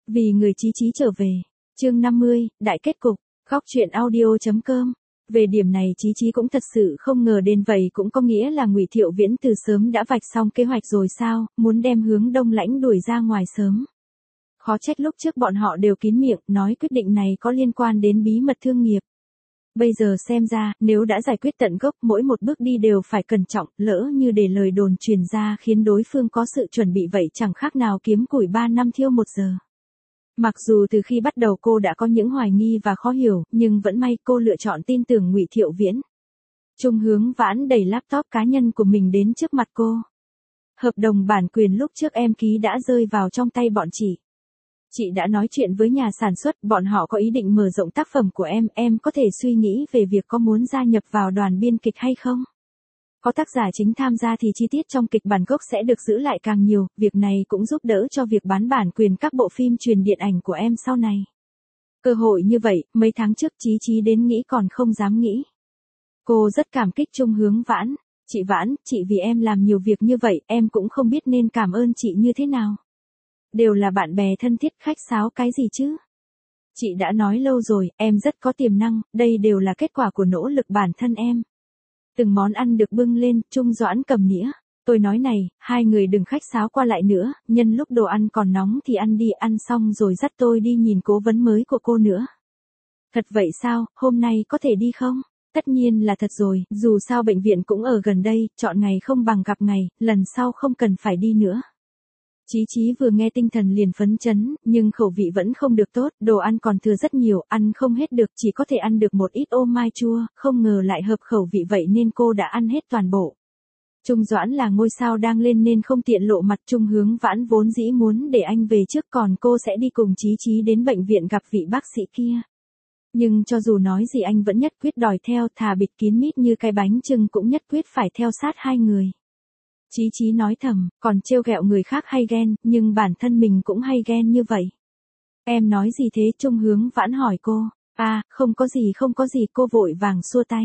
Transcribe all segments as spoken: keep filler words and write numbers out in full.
Vì người Chí Chí trở về. Chương năm mươi, đại kết cục. Góc truyện audio.com. Về điểm này Chí Chí cũng thật sự không ngờ đến, vậy cũng có nghĩa là Ngụy Thiệu Viễn từ sớm đã vạch xong kế hoạch rồi sao, muốn đem Hướng Đông Lãnh đuổi ra ngoài sớm. Khó trách lúc trước bọn họ đều kín miệng, nói quyết định này có liên quan đến bí mật thương nghiệp. Bây giờ xem ra, nếu đã giải quyết tận gốc, mỗi một bước đi đều phải cẩn trọng, lỡ như để lời đồn truyền ra khiến đối phương có sự chuẩn bị vậy chẳng khác nào kiếm củi ba năm thiêu một giờ. Mặc dù từ khi bắt đầu cô đã có những hoài nghi và khó hiểu, nhưng vẫn may cô lựa chọn tin tưởng Ngụy Thiệu Viễn. Trung Hướng Vãn đẩy laptop cá nhân của mình đến trước mặt cô. Hợp đồng bản quyền lúc trước em ký đã rơi vào trong tay bọn chị. Chị đã nói chuyện với nhà sản xuất, bọn họ có ý định mở rộng tác phẩm của em, em có thể suy nghĩ về việc có muốn gia nhập vào đoàn biên kịch hay không? Có tác giả chính tham gia thì chi tiết trong kịch bản gốc sẽ được giữ lại càng nhiều, việc này cũng giúp đỡ cho việc bán bản quyền các bộ phim truyền điện ảnh của em sau này. Cơ hội như vậy, mấy tháng trước Chí Chí đến nghĩ còn không dám nghĩ. Cô rất cảm kích Trung Hướng Vãn. Chị Vãn, chị vì em làm nhiều việc như vậy, em cũng không biết nên cảm ơn chị như thế nào. Đều là bạn bè thân thiết, khách sáo cái gì chứ? Chị đã nói lâu rồi, em rất có tiềm năng, đây đều là kết quả của nỗ lực bản thân em. Từng món ăn được bưng lên, Trung Doãn cầm nĩa. Tôi nói này, hai người đừng khách sáo qua lại nữa, nhân lúc đồ ăn còn nóng thì ăn đi, ăn xong rồi dắt tôi đi nhìn cố vấn mới của cô nữa. Thật vậy sao, hôm nay có thể đi không? Tất nhiên là thật rồi, dù sao bệnh viện cũng ở gần đây, chọn ngày không bằng gặp ngày, lần sau không cần phải đi nữa. Chí Chí vừa nghe tinh thần liền phấn chấn, nhưng khẩu vị vẫn không được tốt, đồ ăn còn thừa rất nhiều, ăn không hết được, chỉ có thể ăn được một ít ô mai chua, không ngờ lại hợp khẩu vị vậy nên cô đã ăn hết toàn bộ. Trung Doãn là ngôi sao đang lên nên không tiện lộ mặt. Trung Hướng Vãn vốn dĩ muốn để anh về trước, còn cô sẽ đi cùng Chí Chí đến bệnh viện gặp vị bác sĩ kia. Nhưng cho dù nói gì anh vẫn nhất quyết đòi theo, thà bịt kín mít như cái bánh chưng cũng nhất quyết phải theo sát hai người. Chí Chí nói thầm, còn trêu ghẹo người khác hay ghen, nhưng bản thân mình cũng hay ghen như vậy. Em nói gì thế? Trung Hướng Vãn hỏi cô. À, không có gì không có gì, cô vội vàng xua tay.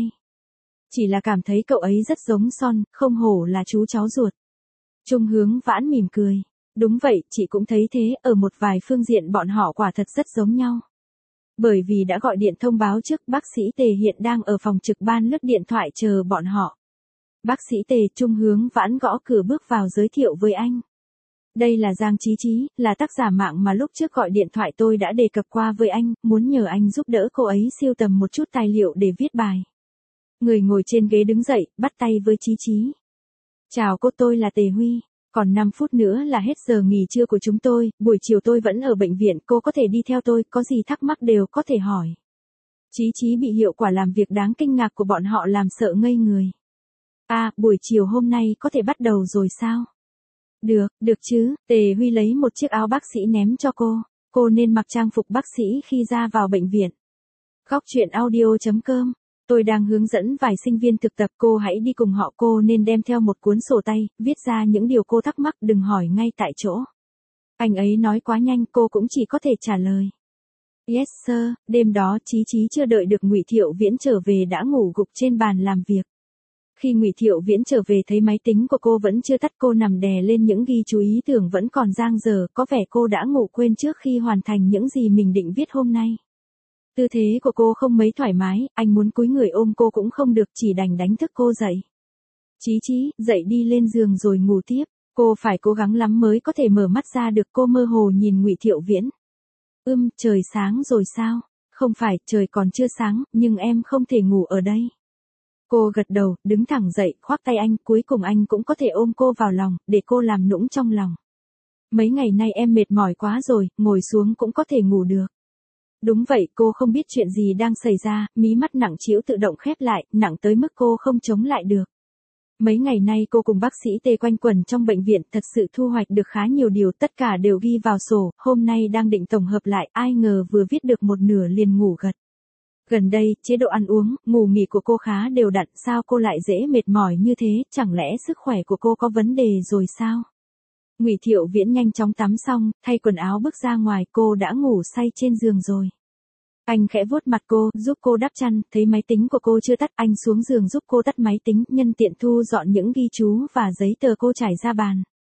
Chỉ là cảm thấy cậu ấy rất giống Son, không hổ là chú cháu ruột. Trung Hướng Vãn mỉm cười. Đúng vậy, chị cũng thấy thế, ở một vài phương diện bọn họ quả thật rất giống nhau. Bởi vì đã gọi điện thông báo trước, bác sĩ Tề hiện đang ở phòng trực ban lướt điện thoại chờ bọn họ. Bác sĩ Tề. Trung Hướng Vãn gõ cửa bước vào giới thiệu với anh. Đây là Giang Chí Chí, là tác giả mạng mà lúc trước gọi điện thoại tôi đã đề cập qua với anh, muốn nhờ anh giúp đỡ cô ấy sưu tầm một chút tài liệu để viết bài. Người ngồi trên ghế đứng dậy, bắt tay với Chí Chí. Chào cô, tôi là Tề Huy. Còn năm phút nữa là hết giờ nghỉ trưa của chúng tôi, buổi chiều tôi vẫn ở bệnh viện, cô có thể đi theo tôi, có gì thắc mắc đều có thể hỏi. Chí Chí bị hiệu quả làm việc đáng kinh ngạc của bọn họ làm sợ ngây người. À, buổi chiều hôm nay có thể bắt đầu rồi sao? Được, được chứ. Tề Huy lấy một chiếc áo bác sĩ ném cho cô. Cô nên mặc trang phục bác sĩ khi ra vào bệnh viện. Góc truyện audio.com. Tôi đang hướng dẫn vài sinh viên thực tập, cô hãy đi cùng họ, cô nên đem theo một cuốn sổ tay, viết ra những điều cô thắc mắc, đừng hỏi ngay tại chỗ. Anh ấy nói quá nhanh, cô cũng chỉ có thể trả lời. Yes sir. Đêm đó Chí Chí chưa đợi được Ngụy Thiệu Viễn trở về đã ngủ gục trên bàn làm việc. Khi Ngụy Thiệu Viễn trở về thấy máy tính của cô vẫn chưa tắt, cô nằm đè lên những ghi chú ý tưởng vẫn còn dang dở, có vẻ cô đã ngủ quên trước khi hoàn thành những gì mình định viết hôm nay. Tư thế của cô không mấy thoải mái, anh muốn cúi người ôm cô cũng không được, chỉ đành đánh thức cô dậy. Chí Chí, dậy đi lên giường rồi ngủ tiếp, cô phải cố gắng lắm mới có thể mở mắt ra được. Cô mơ hồ nhìn Ngụy Thiệu Viễn. Ưm, trời sáng rồi sao? Không phải, trời còn chưa sáng, nhưng em không thể ngủ ở đây. Cô gật đầu, đứng thẳng dậy, khoác tay anh, cuối cùng anh cũng có thể ôm cô vào lòng, để cô làm nũng trong lòng. Mấy ngày nay em mệt mỏi quá rồi, ngồi xuống cũng có thể ngủ được. Đúng vậy, cô không biết chuyện gì đang xảy ra, mí mắt nặng trĩu tự động khép lại, nặng tới mức cô không chống lại được. Mấy ngày nay cô cùng bác sĩ Tề quanh quẩn trong bệnh viện, thật sự thu hoạch được khá nhiều điều, tất cả đều ghi vào sổ, hôm nay đang định tổng hợp lại, ai ngờ vừa viết được một nửa liền ngủ gật. Gần đây, chế độ ăn uống, ngủ nghỉ của cô khá đều đặn, sao cô lại dễ mệt mỏi như thế, chẳng lẽ sức khỏe của cô có vấn đề rồi sao? Ngụy Thiệu Viễn nhanh chóng tắm xong, thay quần áo bước ra ngoài, cô đã ngủ say trên giường rồi. Anh khẽ vuốt mặt cô, giúp cô đắp chăn, thấy máy tính của cô chưa tắt, anh xuống giường giúp cô tắt máy tính, nhân tiện thu dọn những ghi chú và giấy tờ cô trải ra bàn.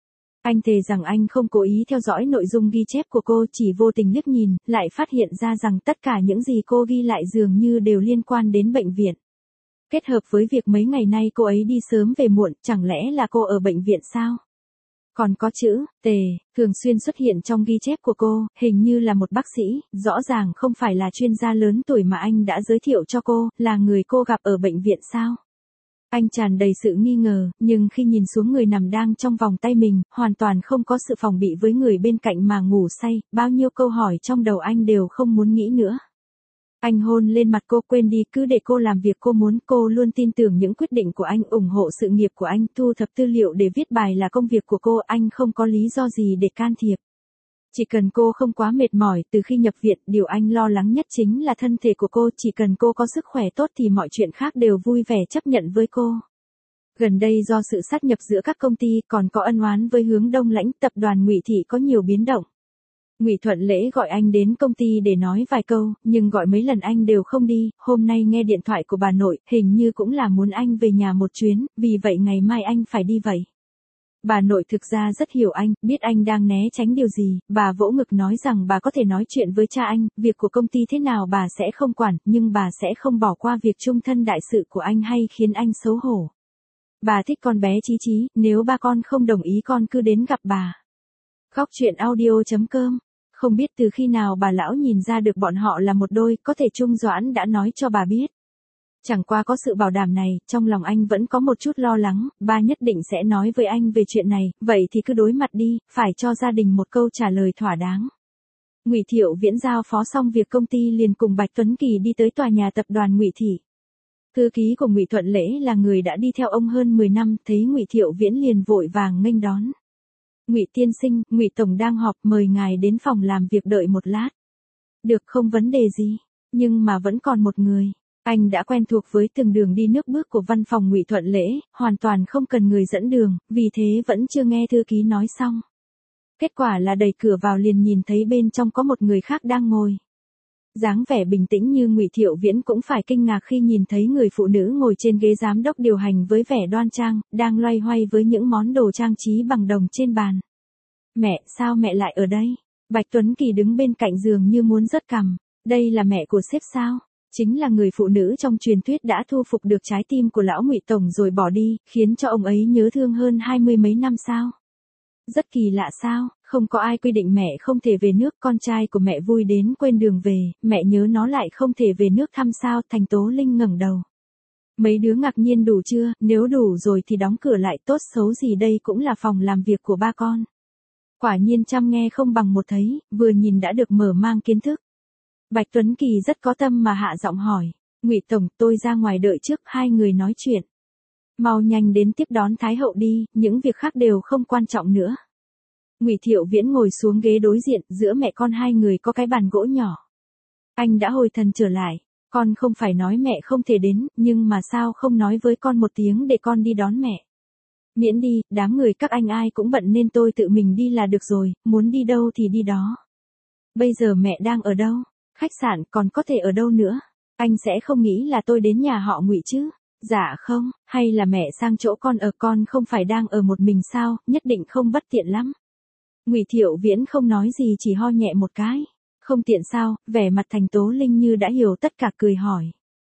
Anh thề rằng anh không cố ý theo dõi nội dung ghi chép của cô, chỉ vô tình liếc nhìn, lại phát hiện ra rằng tất cả những gì cô ghi lại dường như đều liên quan đến bệnh viện. Kết hợp với việc mấy ngày nay cô ấy đi sớm về muộn, chẳng lẽ là cô ở bệnh viện sao? Còn có chữ, tề, thường xuyên xuất hiện trong ghi chép của cô, hình như là một bác sĩ, rõ ràng không phải là chuyên gia lớn tuổi mà anh đã giới thiệu cho cô, là người cô gặp ở bệnh viện sao? Anh tràn đầy sự nghi ngờ, nhưng khi nhìn xuống người nằm đang trong vòng tay mình, hoàn toàn không có sự phòng bị với người bên cạnh mà ngủ say, bao nhiêu câu hỏi trong đầu anh đều không muốn nghĩ nữa. Anh hôn lên mặt cô, quên đi, cứ để cô làm việc cô muốn, cô luôn tin tưởng những quyết định của anh, ủng hộ sự nghiệp của anh, thu thập tư liệu để viết bài là công việc của cô, anh không có lý do gì để can thiệp. Chỉ cần cô không quá mệt mỏi, từ khi nhập viện, điều anh lo lắng nhất chính là thân thể của cô, chỉ cần cô có sức khỏe tốt thì mọi chuyện khác đều vui vẻ chấp nhận với cô. Gần đây do sự sát nhập giữa các công ty, còn có ân oán với Hướng Đông Lãnh, tập đoàn Ngụy Thị có nhiều biến động. Ngụy Thuận Lễ gọi anh đến công ty để nói vài câu, nhưng gọi mấy lần anh đều không đi, hôm nay nghe điện thoại của bà nội, hình như cũng là muốn anh về nhà một chuyến, vì vậy ngày mai anh phải đi vậy. Bà nội thực ra rất hiểu anh, biết anh đang né tránh điều gì, bà vỗ ngực nói rằng bà có thể nói chuyện với cha anh, việc của công ty thế nào bà sẽ không quản, nhưng bà sẽ không bỏ qua việc chung thân đại sự của anh hay khiến anh xấu hổ. Bà thích con bé Chí Chí, nếu ba con không đồng ý con cứ đến gặp bà. Khóc chuyện audio chấm com. Không biết từ khi nào bà lão nhìn ra được bọn họ là một đôi, có thể Trung Doãn đã nói cho bà biết. Chẳng qua có sự bảo đảm này, trong lòng anh vẫn có một chút lo lắng, ba nhất định sẽ nói với anh về chuyện này, vậy thì cứ đối mặt đi, phải cho gia đình một câu trả lời thỏa đáng. Ngụy Thiệu Viễn giao phó xong việc công ty liền cùng Bạch Tuấn Kỳ đi tới tòa nhà tập đoàn Ngụy Thị. Thư ký của Ngụy Thuận Lễ là người đã đi theo ông hơn mười năm, thấy Ngụy Thiệu Viễn liền vội vàng nghênh đón. Ngụy tiên sinh, Ngụy tổng đang họp, mời ngài đến phòng làm việc đợi một lát. Được, không vấn đề gì, nhưng mà vẫn còn một người. Anh đã quen thuộc với từng đường đi nước bước của văn phòng Ngụy Thuận Lễ, hoàn toàn không cần người dẫn đường, vì thế vẫn chưa nghe thư ký nói xong. Kết quả là đẩy cửa vào liền nhìn thấy bên trong có một người khác đang ngồi. Dáng vẻ bình tĩnh như Ngụy Thiệu Viễn cũng phải kinh ngạc khi nhìn thấy người phụ nữ ngồi trên ghế giám đốc điều hành với vẻ đoan trang, đang loay hoay với những món đồ trang trí bằng đồng trên bàn. Mẹ, sao mẹ lại ở đây? Bạch Tuấn Kỳ đứng bên cạnh giường như muốn rớt cằm. Đây là mẹ của sếp sao? Chính là người phụ nữ trong truyền thuyết đã thu phục được trái tim của lão Ngụy tổng rồi bỏ đi, khiến cho ông ấy nhớ thương hơn hai mươi mấy năm sao? Rất kỳ lạ sao, không có ai quy định mẹ không thể về nước, con trai của mẹ vui đến quên đường về, mẹ nhớ nó lại không thể về nước thăm sao? Thành Tố Linh ngẩng đầu. Mấy đứa ngạc nhiên đủ chưa, nếu đủ rồi thì đóng cửa lại, tốt xấu gì đây cũng là phòng làm việc của ba con. Quả nhiên chăm nghe không bằng một thấy, vừa nhìn đã được mở mang kiến thức. Bạch Tuấn Kỳ rất có tâm mà hạ giọng hỏi, Ngụy tổng, tôi ra ngoài đợi trước, hai người nói chuyện. Mau nhanh đến tiếp đón Thái hậu đi, những việc khác đều không quan trọng nữa. Ngụy Thiệu Viễn ngồi xuống ghế đối diện, giữa mẹ con hai người có cái bàn gỗ nhỏ. Anh đã hồi thần trở lại, con không phải nói mẹ không thể đến, nhưng mà sao không nói với con một tiếng để con đi đón mẹ. Miễn đi, đám người các anh ai cũng bận nên tôi tự mình đi là được rồi, muốn đi đâu thì đi đó. Bây giờ mẹ đang ở đâu? Khách sạn, còn có thể ở đâu nữa? Anh sẽ không nghĩ là tôi đến nhà họ Ngụy chứ? Dạ không, hay là mẹ sang chỗ con ở, con không phải đang ở một mình sao, nhất định không bất tiện lắm. Ngụy Thiệu Viễn không nói gì, chỉ ho nhẹ một cái. Không tiện sao? Vẻ mặt Thành Tố Linh như đã hiểu tất cả, cười hỏi.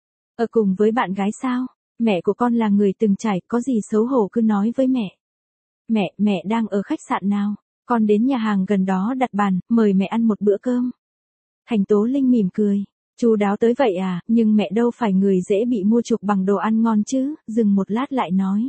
Ở cùng với bạn gái sao? Mẹ của con là người từng trải, có gì xấu hổ cứ nói với mẹ. Mẹ, mẹ đang ở khách sạn nào? Con đến nhà hàng gần đó đặt bàn, mời mẹ ăn một bữa cơm. Thành Tố Linh mỉm cười. Chu đáo tới vậy à, nhưng mẹ đâu phải người dễ bị mua chuộc bằng đồ ăn ngon chứ, dừng một lát lại nói.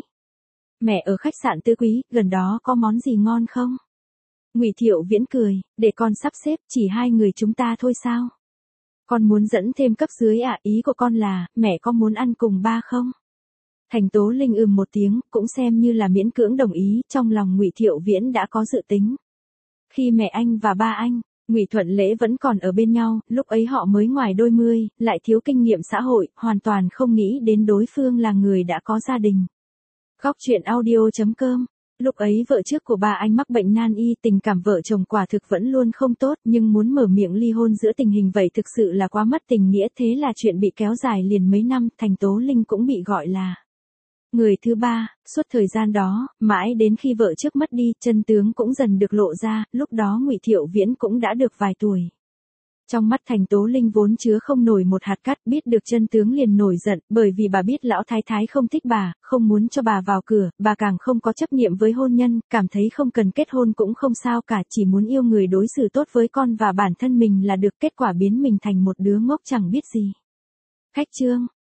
Mẹ ở khách sạn Tư Quý, gần đó có món gì ngon không? Ngụy Thiệu Viễn cười, để con sắp xếp, chỉ hai người chúng ta thôi sao? Con muốn dẫn thêm cấp dưới à, ý của con là, mẹ có muốn ăn cùng ba không? Thành Tố Linh ừm một tiếng, cũng xem như là miễn cưỡng đồng ý, trong lòng Ngụy Thiệu Viễn đã có dự tính. Khi mẹ anh và ba anh, Ngụy Thuận Lễ vẫn còn ở bên nhau, lúc ấy họ mới ngoài đôi mươi, lại thiếu kinh nghiệm xã hội, hoàn toàn không nghĩ đến đối phương là người đã có gia đình. Khóc chuyện audio chấm com. Lúc ấy vợ trước của ba anh mắc bệnh nan y, tình cảm vợ chồng quả thực vẫn luôn không tốt, nhưng muốn mở miệng ly hôn giữa tình hình vậy thực sự là quá mất tình nghĩa, thế là chuyện bị kéo dài liền mấy năm, Thành Tố Linh cũng bị gọi là Người thứ ba, suốt thời gian đó, mãi đến khi vợ trước mất đi, chân tướng cũng dần được lộ ra, lúc đó Ngụy Thiệu Viễn cũng đã được vài tuổi. Trong mắt Thành Tố Linh vốn chứa không nổi một hạt cát, biết được chân tướng liền nổi giận, bởi vì bà biết lão thái thái không thích bà, không muốn cho bà vào cửa, bà càng không có chấp niệm với hôn nhân, cảm thấy không cần kết hôn cũng không sao cả, chỉ muốn yêu người đối xử tốt với con và bản thân mình là được, kết quả biến mình thành một đứa ngốc chẳng biết gì. Khách chương